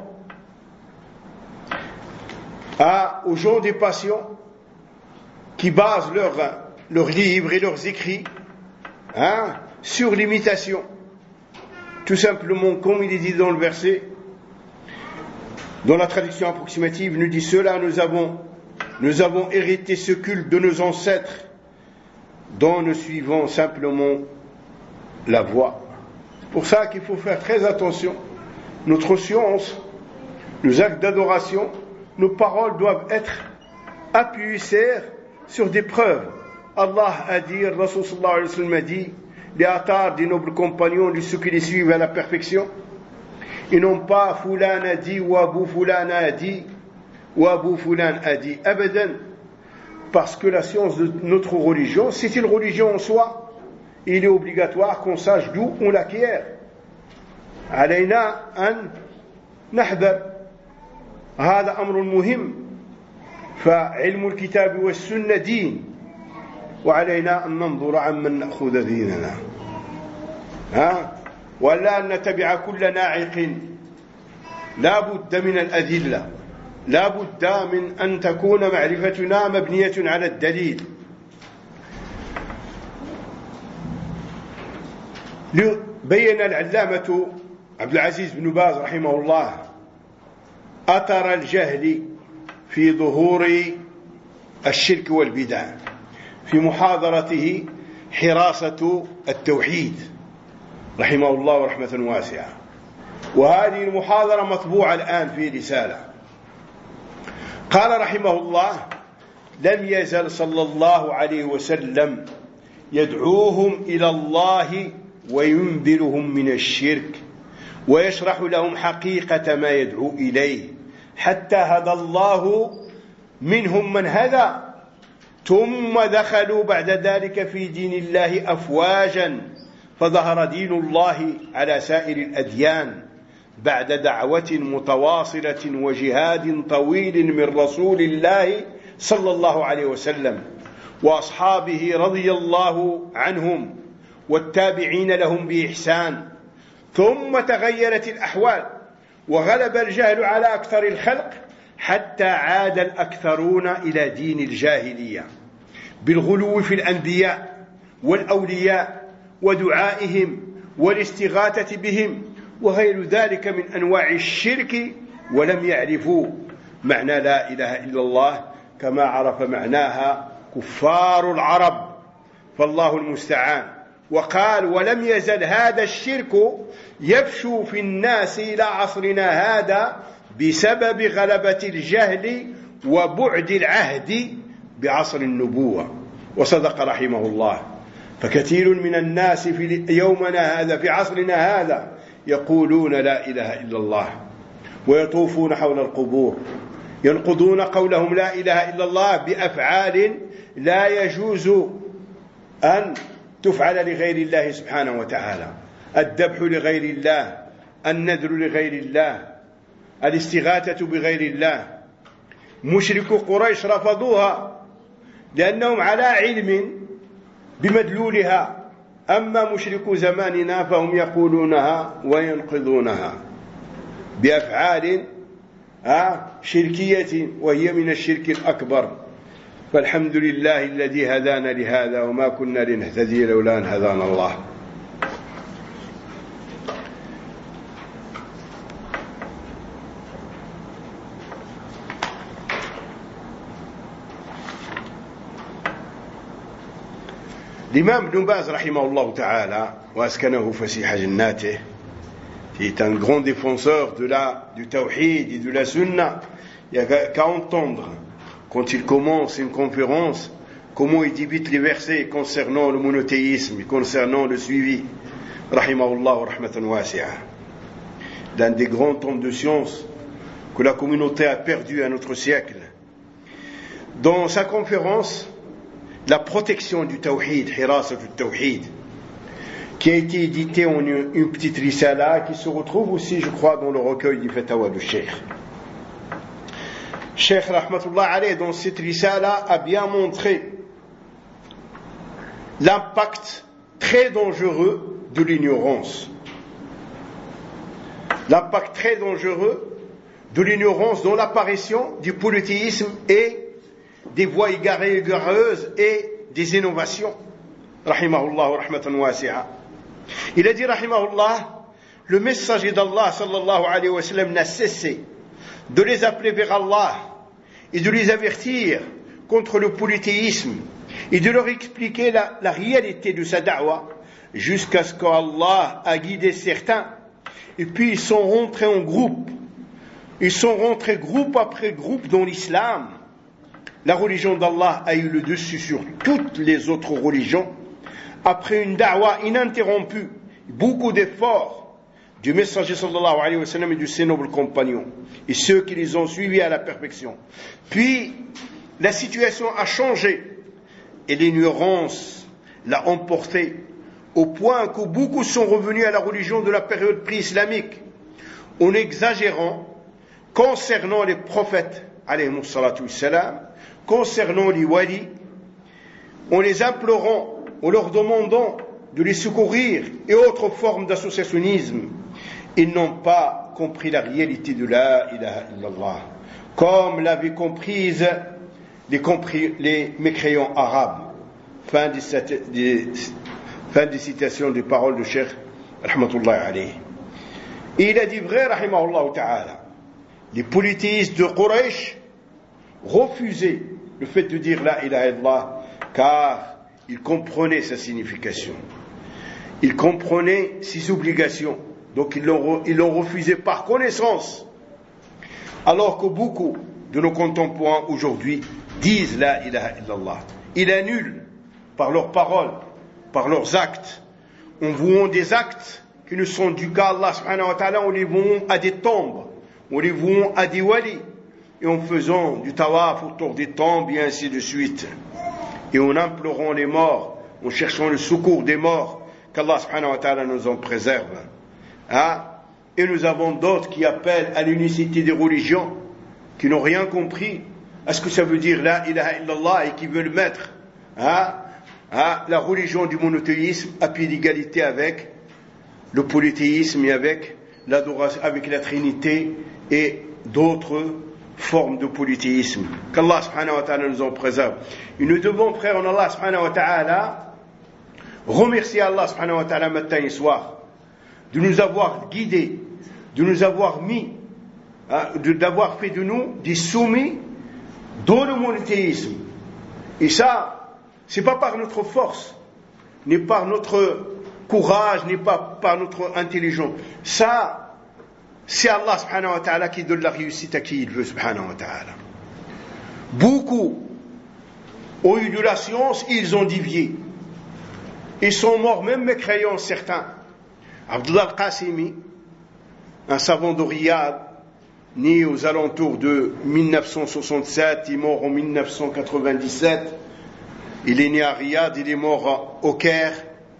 aux gens des passions qui basent leurs livres et leurs écrits sur l'imitation. Tout simplement, comme il est dit dans le verset, dans la traduction approximative, il nous dit cela, nous avons hérité ce culte de nos ancêtres dont nous suivons simplement la voie. C'est pour ça qu'il faut faire très attention. Notre science, nos actes d'adoration, nos paroles doivent être appuyées sur des preuves. Allah a dit, Rasul sallallahu alayhi wa sallam a dit, les athars des nobles compagnons, de ceux qui les suivent à la perfection, et non pas Fulan a dit, ou Abu Fulan a dit, ou Abu Fulan a dit. Abadan, parce que la science de notre religion, c'est une religion en soi, et il est obligatoire qu'on sache d'où on l'acquiert. علينا أن نحذر هذا أمر مهم فعلم الكتاب والسنة دين وعلينا أن ننظر عمن نأخذ ديننا ولا أن نتبع كل ناعق لا بد من الأدلة لا بد من أن تكون معرفتنا مبنية على الدليل بين العلامة عبد العزيز بن باز رحمه الله أثر الجهل في ظهور الشرك والبدع في محاضرته حراسة التوحيد رحمه الله رحمة واسعة، وهذه المحاضرة مطبوعة الآن في رسالة. قال رحمه الله: لم يزل صلى الله عليه وسلم يدعوهم إلى الله وينذرهم من الشرك ويشرح لهم حقيقة ما يدعو إليه حتى هدى الله منهم من هدى، ثم دخلوا بعد ذلك في دين الله أفواجا فظهر دين الله على سائر الأديان بعد دعوة متواصلة وجهاد طويل من رسول الله صلى الله عليه وسلم وأصحابه رضي الله عنهم والتابعين لهم بإحسان. ثم تغيرت الأحوال وغلب الجهل على أكثر الخلق حتى عاد الأكثرون إلى دين الجاهلية بالغلو في الأنبياء والأولياء ودعائهم والاستغاثة بهم وغير ذلك من أنواع الشرك، ولم يعرفوا معنى لا إله إلا الله كما عرف معناها كفار العرب، فالله المستعان. وقال: ولم يزل هذا الشرك يفشو في الناس إلى عصرنا هذا بسبب غلبة الجهل وبعد العهد بعصر النبوة. وصدق رحمه الله. فكثير من الناس في يومنا هذا في عصرنا هذا يقولون لا إله إلا الله ويطوفون حول القبور ينقضون قولهم لا إله إلا الله بأفعال لا يجوز أن تفعل لغير الله سبحانه وتعالى: الذبح لغير الله، النذر لغير الله، الاستغاثة بغير الله. مشركو قريش رفضوها لأنهم على علم بمدلولها، أما مشركو زماننا فهم يقولونها وينقضونها بأفعال شركية وهي من الشرك الأكبر. فالحمد لله الذي هدانا لهذا وما كنا لنهتدي لولا أن هدانا الله. L'imam Ibn Baz, rahimahullah ta'ala, wa askanahu fasiha jannatih, qui est un grand défenseur du tawhid et de la sunna, il n'y a qu'à entendre, quand il commence une conférence, comment il débite les versets concernant le monothéisme et concernant le suivi. Rahimahullah wa rahmatan wasi'a. L'un des grands tombes de science que la communauté a perdu à notre siècle. Dans sa conférence, la protection du tawhid, hirasat du tawhid, qui a été édité en une petite risala qui se retrouve aussi, je crois, dans le recueil du Fatawa du Cheikh. Cheikh Rahmatullah alayh, dans cette risala, a bien montré l'impact très dangereux de l'ignorance. L'impact très dangereux de l'ignorance dans l'apparition du polythéisme et des voies égarées, égareuses et des innovations. Rahimahullah wa rahmatan wasi'a. Il a dit, rahimahullah, le messager d'Allah, sallallahu alayhi wa sallam, n'a cessé de les appeler vers Allah et de les avertir contre le polythéisme et de leur expliquer la réalité de sa da'wa jusqu'à ce qu'Allah a guidé certains. Et puis ils sont rentrés en groupe. Ils sont rentrés groupe après groupe dans l'islam. La religion d'Allah a eu le dessus sur toutes les autres religions. Après une da'wa ininterrompue, beaucoup d'efforts du messager sallallahu alayhi wa sallam et de ses nobles compagnons et ceux qui les ont suivis à la perfection. Puis la situation a changé et l'ignorance l'a emporté au point que beaucoup sont revenus à la religion de la période pré-islamique en exagérant concernant les prophètes alayhimus salatu wassalam, concernant les walis, en les implorant, en leur demandant de les secourir et autres formes d'associationnisme. Ils n'ont pas compris la réalité de la ilaha illallah, comme l'avaient comprise les mécréants arabes. Fin des citations des paroles de Cheikh rahmatullahi alayhi. Et il a dit vrai, rahimahullah ta'ala, les polythéistes de Quraysh refusaient le fait de dire la ilaha illallah, car ils comprenaient sa signification, ils comprenaient ses obligations, donc ils l'ont refusé par connaissance, alors que beaucoup de nos contemporains aujourd'hui disent la ilaha illallah. Ils annulent par leurs paroles, par leurs actes, en vouant des actes qui ne sont dus qu'à Allah subhanahu wa ta'ala, en les vouant à des tombes, en les vouant à des walis, et en faisant du tawaf autour des tombes et ainsi de suite, et en implorant les morts, en cherchant le secours des morts, qu'Allah subhanahu wa ta'ala nous en préserve. Et nous avons d'autres qui appellent à l'unicité des religions, qui n'ont rien compris à ce que ça veut dire la ilaha illallah, et qui veulent mettre la religion du monothéisme à pied d'égalité avec le polythéisme et avec l'adoration, avec la Trinité et d'autres formes de polythéisme. Qu'Allah subhanahu wa ta'ala nous en préserve. Et nous devons, frères en Allah subhanahu wa ta'ala, remercier Allah subhanahu wa ta'ala matin et soir de nous avoir guidés, de nous avoir mis, d'avoir fait de nous des soumis dans le monothéisme. Et ça, c'est pas par notre force, ni par notre courage, ni pas par notre intelligence. Ça, c'est Allah subhanahu wa ta'ala qui donne la réussite à qui il veut subhanahu wa ta'ala. Beaucoup ont eu de la science, ils ont dévié. Ils sont morts, même mécréants certains. Abdullah al-Qasimi, un savant de Riyad, né aux alentours de 1967, il est mort en 1997. Il est né à Riyad, il est mort au Caire.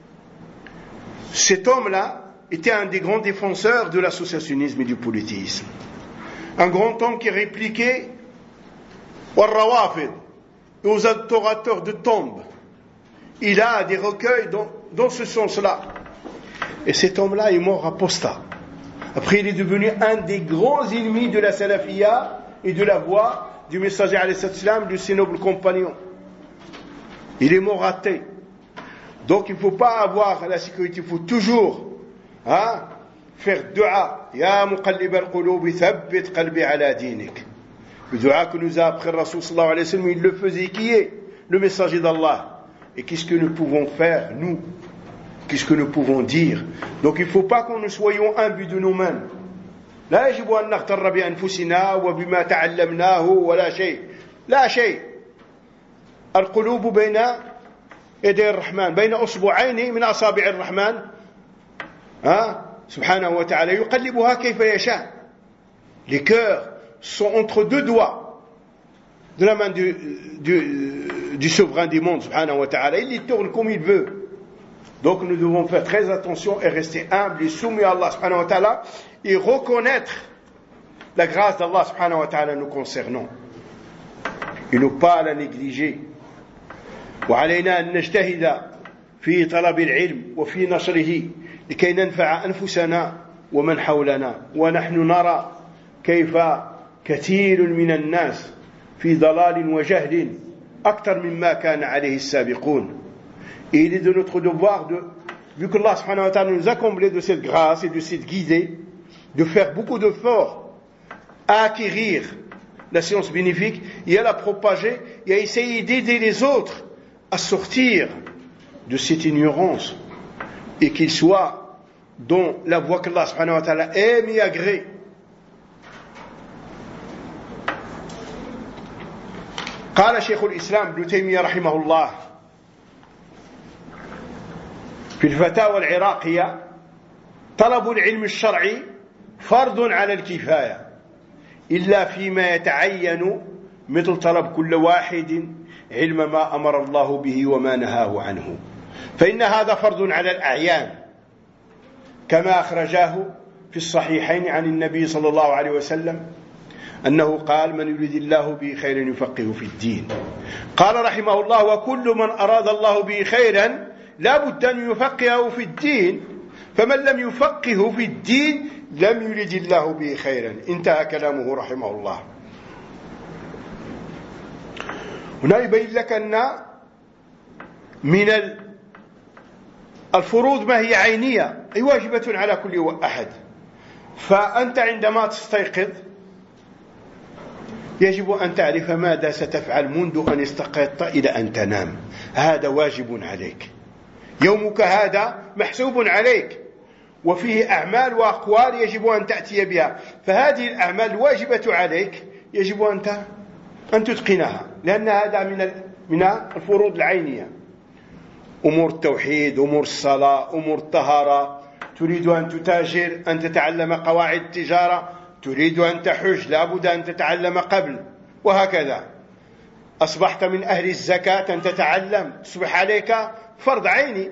Cet homme-là était un des grands défenseurs de l'associationnisme et du polythéisme. Un grand homme qui répliquait aux rawafid et aux adorateurs de tombes. Il a des recueils dans ce sens-là. Et cet homme-là est mort apostat. Après, il est devenu un des grands ennemis de la salafiyya et de la voie du messager alayhi salam, de ses nobles compagnons. Il est mort athée. Donc il ne faut pas avoir la sécurité, il faut toujours faire dua. Ya muqallib al-qulub thabbit qalbi ala dinik. Le dua que nous a appris le Rasul sallallahu alayhi wa sallam, il le faisait, qui est le messager d'Allah. et qu'est-ce que nous pouvons faire, nous, qu'est-ce que nous pouvons dire. Donc il ne faut pas que nous soyons imbus de nous-mêmes. لا يجب أن نغتر بأنفسنا وبما تعلمناه ولا شيء، لا شيء. القلوب بين يدي الرحمن، بين أصبعين من أصابع الرحمن سبحانه وتعالى يقلبها كيف يشاء. Les cœurs sont entre deux doigts de la main du souverain du monde subhanahu wa ta'ala. Il les tourne comme il veut. Donc nous devons faire très attention et rester humbles et soumis à Allah subhanahu wa ta'ala et reconnaître la grâce d'Allah subhanahu wa ta'ala nous concernant et ne pas la négliger. وعلينا أن نجتهد في طلب العلم وفي نشره لكي ننفع أنفسنا ومن حولنا. ونحن نرى كيف كثير من الناس في ضلال وجهل أكثر مما كان عليه السابقون. Et il est de notre devoir, vu que Allah subhanahu wa ta'ala nous a comblés de cette grâce et de cette guidée, de faire beaucoup d'efforts à acquérir la science bénéfique et à la propager et à essayer d'aider les autres à sortir de cette ignorance et qu'ils soient dans la voie qu'Allah subhanahu wa ta'ala aime et agrée. قال شيخ الإسلام ابن تيمية رحمه الله في الفتاوى العراقية: طلب العلم الشرعي فرض على الكفاية إلا فيما يتعين مثل طلب كل واحد علم ما أمر الله به وما نهاه عنه، فإن هذا فرض على الأعيان كما أخرجاه في الصحيحين عن النبي صلى الله عليه وسلم أنه قال: من يريد الله به خيرا يفقهه في الدين. قال رحمه الله: وكل من أراد الله به خيرا لا بد أن يفقهه في الدين، فمن لم يفقهه في الدين لم يرد الله به خيرا. انتهى كلامه رحمه الله. هنا يبين لك أن من الفروض ما هي عينية أي واجبة على كل أحد. فأنت عندما تستيقظ يجب أن تعرف ماذا ستفعل منذ أن استيقظت إلى أن تنام. هذا واجب عليك. يومك هذا محسوب عليك وفيه أعمال وأقوال يجب أن تأتي بها. فهذه الأعمال الواجبة عليك يجب أن تتقنها، لأن هذا من الفروض العينية. أمور التوحيد، أمور الصلاة، أمور الطهارة. تريد أن تتاجر، أن تتعلم قواعد التجارة. تريد أن تحج، لابد أن تتعلم قبل، وهكذا. أصبحت من أهل الزكاة أن تتعلم، تصبح عليك فرض عيني.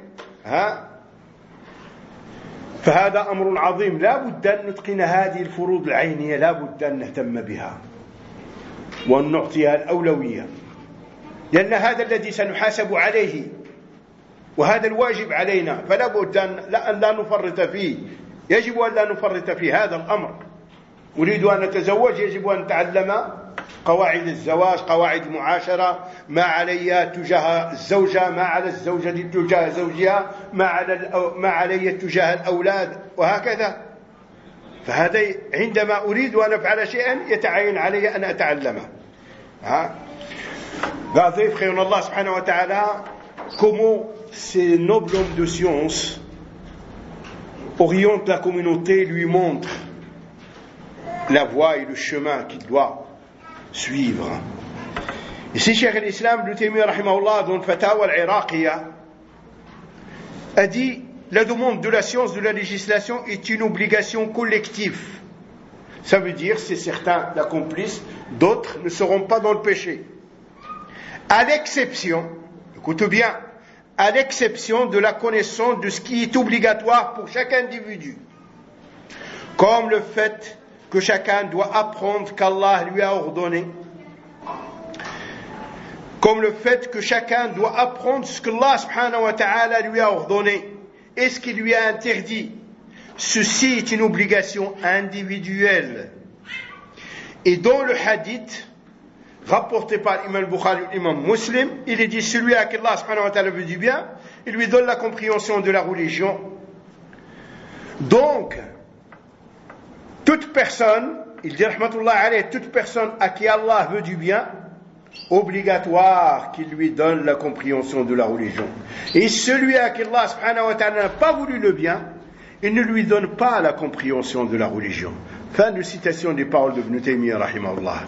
فهذا أمر عظيم، لا بد أن نتقن هذه الفروض العينية، لا بد أن نهتم بها وأن نعطيها الأولوية، لأن هذا الذي سنحاسب عليه وهذا الواجب علينا، فلا بد أن لا نفرط فيه. يجب أن لا نفرط في هذا الأمر. أريد أن أتزوج، يجب أن أتعلم قواعد الزواج، قواعد المعاشرة، ما علي تجاه الزوجة، ما على الزوجة تجاه زوجها، ما علي تجاه الأولاد، وهكذا. فهذا عندما أريد أن أفعل شيئا يتعين علي أن أتعلمه. Regardez, frère Allah subhanahu wa ta'ala, comment ces nobles hommes de science orientent la communauté, lui montrent la voie et le chemin qu'il doit suivre. Ici, Cheikh al-Islam Ibn Taymiyyah rahimahullah, dans le Fatawa al-Iraqiya, a dit: la demande de la science, de la législation est une obligation collective. Ça veut dire, si certains l'accomplissent, d'autres ne seront pas dans le péché. À l'exception, écoute bien, à l'exception de la connaissance de ce qui est obligatoire pour chaque individu, comme le fait que chacun doit apprendre qu'Allah lui a ordonné, comme le fait que chacun doit apprendre ce que Allah subhanahu wa ta'ala lui a ordonné et ce qu'il lui a interdit. Ceci est une obligation individuelle. Et dans le hadith rapporté par l'imam Bukhari et l'imam Muslim, il est dit: celui à qui Allah subhanahu wa ta'ala veut du bien, il lui donne la compréhension de la religion. Donc, toute personne, il dit rahmatullah alayhi, toute personne à qui Allah veut du bien, obligatoire qui lui donne la compréhension de la religion. Et celui à qui Allah subhanahu wa ta'ala n'a pas voulu le bien, il ne lui donne pas la compréhension de la religion. Fin de citation des paroles de Ibn Taymiyyah rahimahullah.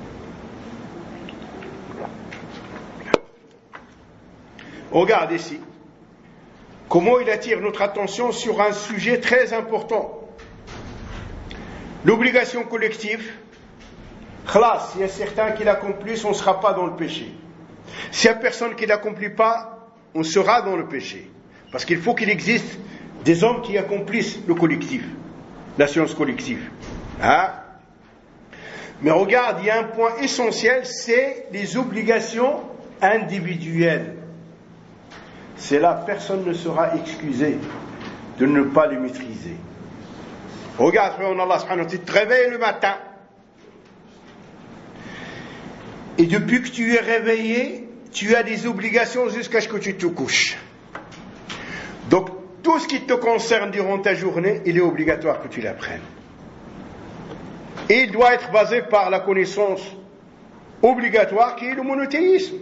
Regarde ici comment il attire notre attention sur un sujet très important. L'obligation collective. Khlas, s'il y a certains qui l'accomplissent, on ne sera pas dans le péché. S'il n'y a personne qui ne l'accomplit pas, on sera dans le péché. Parce qu'il faut qu'il existe des hommes qui accomplissent le collectif, la science collective. Hein? Mais regarde, il y a un point essentiel, c'est les obligations individuelles. C'est là, personne ne sera excusé de ne pas les maîtriser. Regarde, frère, Allah subhanahu wa ta'ala, tu te réveilles le matin. Et depuis que tu es réveillé, tu as des obligations jusqu'à ce que tu te couches. Donc, tout ce qui te concerne durant ta journée, il est obligatoire que tu l'apprennes. Et il doit être basé par la connaissance obligatoire qui est le monothéisme.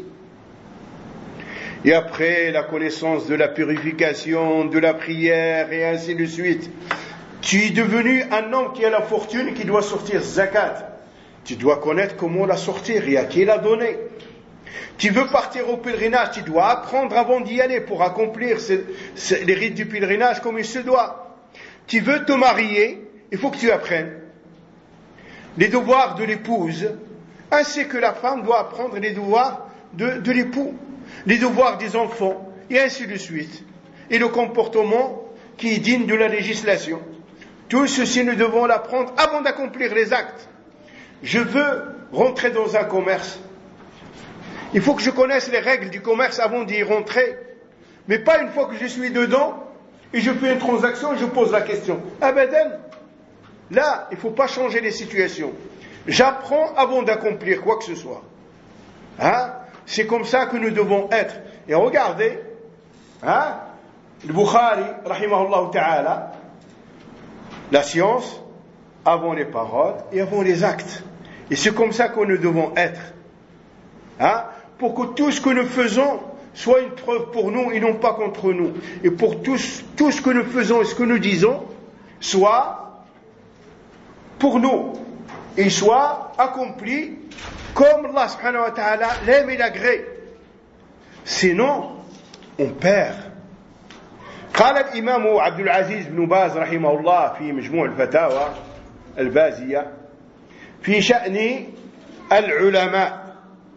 Et après, la connaissance de la purification, de la prière, et ainsi de suite. Tu es devenu un homme qui a la fortune et qui doit sortir zakat. Tu dois connaître comment la sortir et à qui la donner. Tu veux partir au pèlerinage, tu dois apprendre avant d'y aller pour accomplir les rites du pèlerinage comme il se doit. Tu veux te marier, il faut que tu apprennes les devoirs de l'épouse, ainsi que la femme doit apprendre les devoirs de l'époux, les devoirs des enfants, et ainsi de suite. Et le comportement qui est digne de la législation. Tout ceci, nous devons l'apprendre avant d'accomplir les actes. Je veux rentrer dans un commerce. Il faut que je connaisse les règles du commerce avant d'y rentrer. Mais pas une fois que je suis dedans et je fais une transaction et je pose la question. Abadan. Là, il ne faut pas changer les situations. J'apprends avant d'accomplir quoi que ce soit. Hein? C'est comme ça que nous devons être. Et regardez, hein? Le Bukhari, rahimahullah ta'ala, la science, avant les paroles et avant les actes. Et c'est comme ça que nous devons être. Hein? Pour que tout ce que nous faisons soit une preuve pour nous et non pas contre nous. Et pour tout ce que nous faisons et ce que nous disons soit pour nous. Et soit accompli comme Allah subhanahu wa ta'ala l'aime et l'agrée. Sinon, on perd. قال الإمام عبد العزيز بن باز رحمه الله في مجموع الفتاوى البازية في شأن العلماء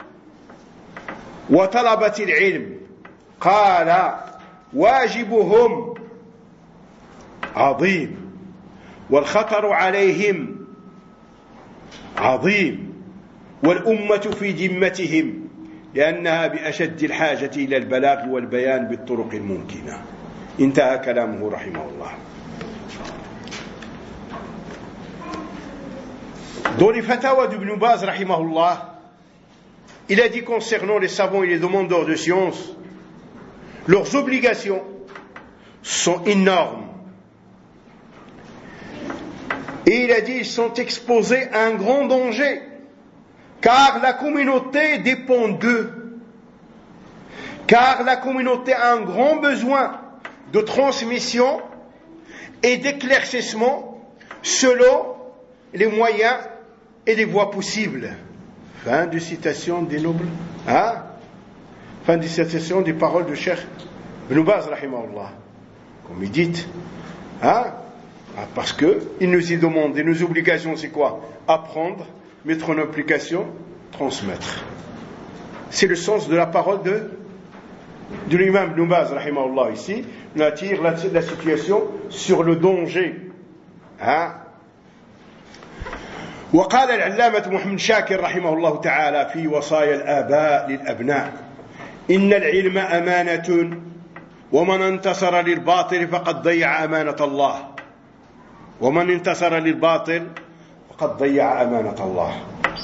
وطلبة العلم قال واجبهم عظيم والخطر عليهم عظيم والأمة في ذمتهم لأنها بأشد الحاجة إلى البلاغ والبيان بالطرق الممكنة. انتهى كلامه رحمه الله. Dans les fatawas d'Ibn Baz rahimahullah, il a dit concernant les savants et les demandeurs de science, leurs obligations sont énormes. Et il a dit, ils sont exposés à un grand danger, car la communauté dépend d'eux. Car la communauté a un grand besoin de transmission et d'éclaircissement selon les moyens et les voies possibles. Fin de citation des nobles. Hein? Fin de citation des paroles de Cheikh Ibn Baz rahimahullah. Comme il dit, hein? Parce que il nous y demande, et nos obligations c'est quoi? Apprendre, mettre en application, transmettre. C'est le sens de la parole de l'imam Ibn Baz rahimahullah ici. On attire la situation sur le danger. Hein? وقال العلامة محمد شاكر رحمه الله تعالى في وصايا الآباء للأبناء إن العلم أمانة ومن انتصر للباطل فقد ضيع أمانة الله ومن انتصر للباطل فقد ضيع أمانة الله.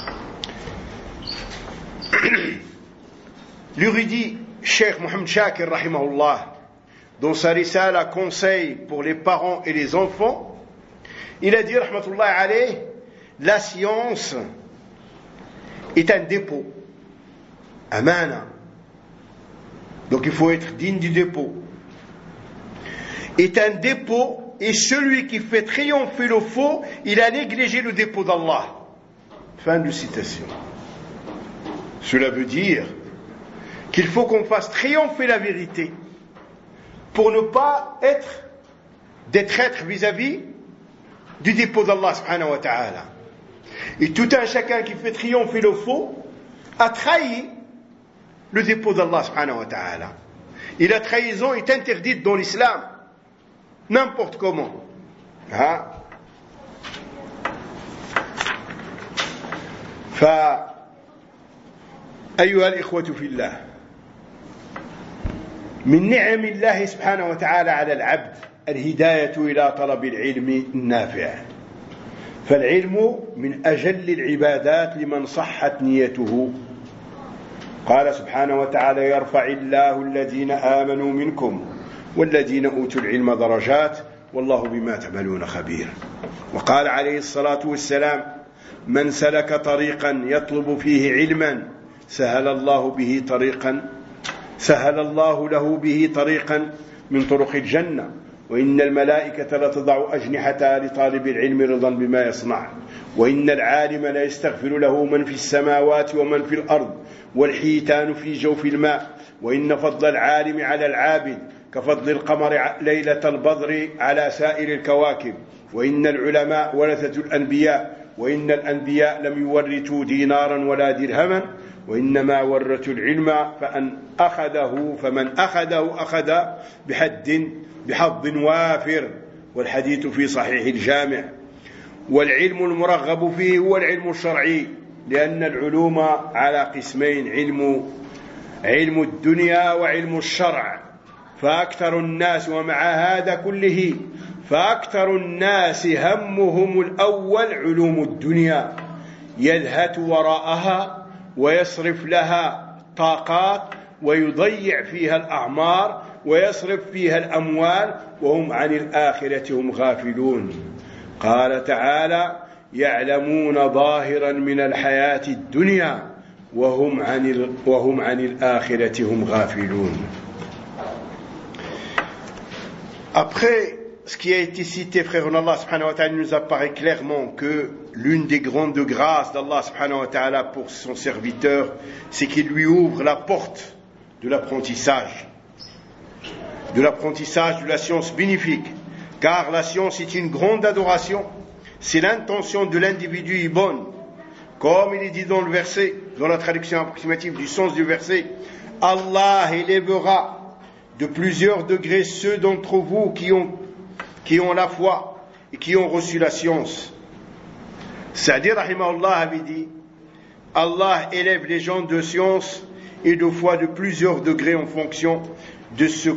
L'érudit Cheikh Mohamed Shakir rahimahullah, dans sa risala conseil pour les parents et les enfants, il a dit rahmatullah alayh, la science est un dépôt amana. Donc il faut être digne du dépôt. Est un dépôt, et celui qui fait triompher le faux, il a négligé le dépôt d'Allah. Fin de citation. Cela veut dire qu'il faut qu'on fasse triompher la vérité pour ne pas être des traîtres vis-à-vis du dépôt d'Allah subhanahu wa ta'ala. Et tout un chacun qui fait triompher le faux a trahi le dépôt d'Allah subhanahu wa ta'ala. Et la trahison est interdite dans l'islam, n'importe comment. أيها الإخوة في الله، من نعم الله سبحانه وتعالى على العبد الهداية إلى طلب العلم النافع، فالعلم من أجل العبادات لمن صحت نيته. قال سبحانه وتعالى: يرفع الله الذين آمنوا منكم والذين أوتوا العلم درجات والله بما تعملون خبير. وقال عليه الصلاة والسلام: من سلك طريقا يطلب فيه علما سهل الله له به طريقا من طرق الجنة، وإن الملائكة لتضع أجنحتها لطالب العلم رضا بما يصنع، وإن العالم لا يستغفر له من في السماوات ومن في الأرض والحيتان في جوف الماء، وإن فضل العالم على العابد كفضل القمر ليلة البدر على سائر الكواكب، وإن العلماء ورثة الأنبياء، وإن الأنبياء لم يورثوا دينارا ولا درهما، وإنما ورثوا العلم فمن أخذه أخذ بحظ وافر. والحديث في صحيح الجامع. والعلم المرغب فيه هو العلم الشرعي، لأن العلوم على قسمين: علم الدنيا وعلم الشرع. فأكثر الناس، ومع هذا كله فأكثر الناس همهم الأول علوم الدنيا، يلهث وراءها ويصرف لها طاقات ويضيع فيها الأعمار ويصرف فيها الأموال، وهم عن الآخرة هم غافلون. قال تعالى: يعلمون ظاهرا من الحياة الدنيا وهم عن الآخرة هم غافلون. Après ce qui a été cité, frère Allah subhanahu wa ta'ala, il nous apparaît clairement que l'une des grandes grâces d'Allah subhanahu wa ta'ala pour son serviteur, c'est qu'il lui ouvre la porte de l'apprentissage de la science bénéfique, car la science est une grande adoration. Si l'intention de l'individu est bonne, comme il est dit dans le verset, dans la traduction approximative du sens du verset, Allah élèvera de plusieurs degrés ceux d'entre vous qui ont la foi et qui ont reçu la science. C'est-à-dire, rahimahullah avait dit, Allah élève les gens de science et de foi de plusieurs degrés en fonction de ce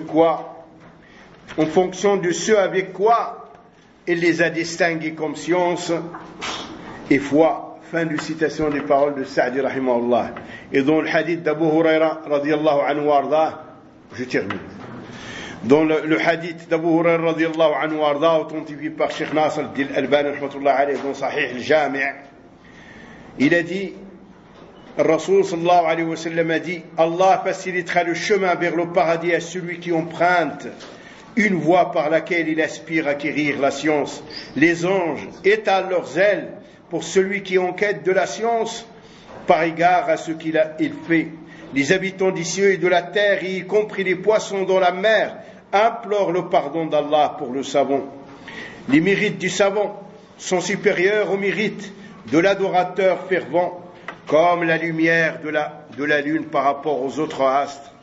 avec quoi il les a distingués comme science et foi. Fin de citation des paroles de Sa'di rahimahullah. Et dans le hadith d'Abu Huraira radiyallahu anhu warda, je termine. Dans le hadith d'Abu Huraira radiyallahu anhu warda, authentifié par Cheikh Nasr al-Din al-Albani rahmatullah alayhi dans Sahih al-Jami', il a dit, le Rasoul sallallahu alayhi wa sallam a dit: Allah facilitera le chemin vers le paradis à celui qui emprunte une voie par laquelle il aspire à acquérir la science. Les anges étalent leurs ailes pour celui qui est en quête de la science par égard à ce qu'il fait. Les habitants des cieux et de la terre, y compris les poissons dans la mer, implorent le pardon d'Allah pour le savant. Les mérites du savant sont supérieurs aux mérites de l'adorateur fervent, comme la lumière de la lune par rapport aux autres astres.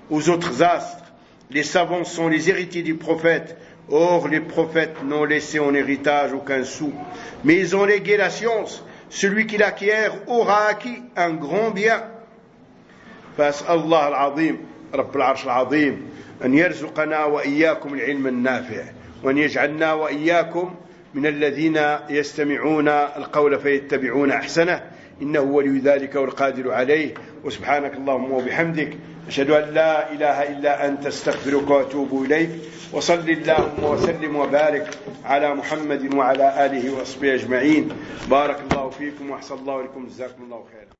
Les savants sont les héritiers du prophète. Or, les prophètes n'ont laissé en héritage aucun sou, mais ils ont légué la science. Celui qui l'acquiert aura acquis un grand bien. فأسأل الله العظيم رب العرش العظيم أن يرزقنا وإياكم العلم النافع، وأن يجعلنا وإياكم من الذين يستمعون القول فيتبعون أحسنه، إنه ولي ذلك والقادر عليه. وسبحانك اللهم وبحمدك أشهد أن لا إله إلا أنت استغفرك وأتوب إليك. وصل اللهم وسلم وبارك على محمد وعلى آله وصحبه أجمعين. بارك الله فيكم وأحسن الله لكم، جزاكم الله خيرا.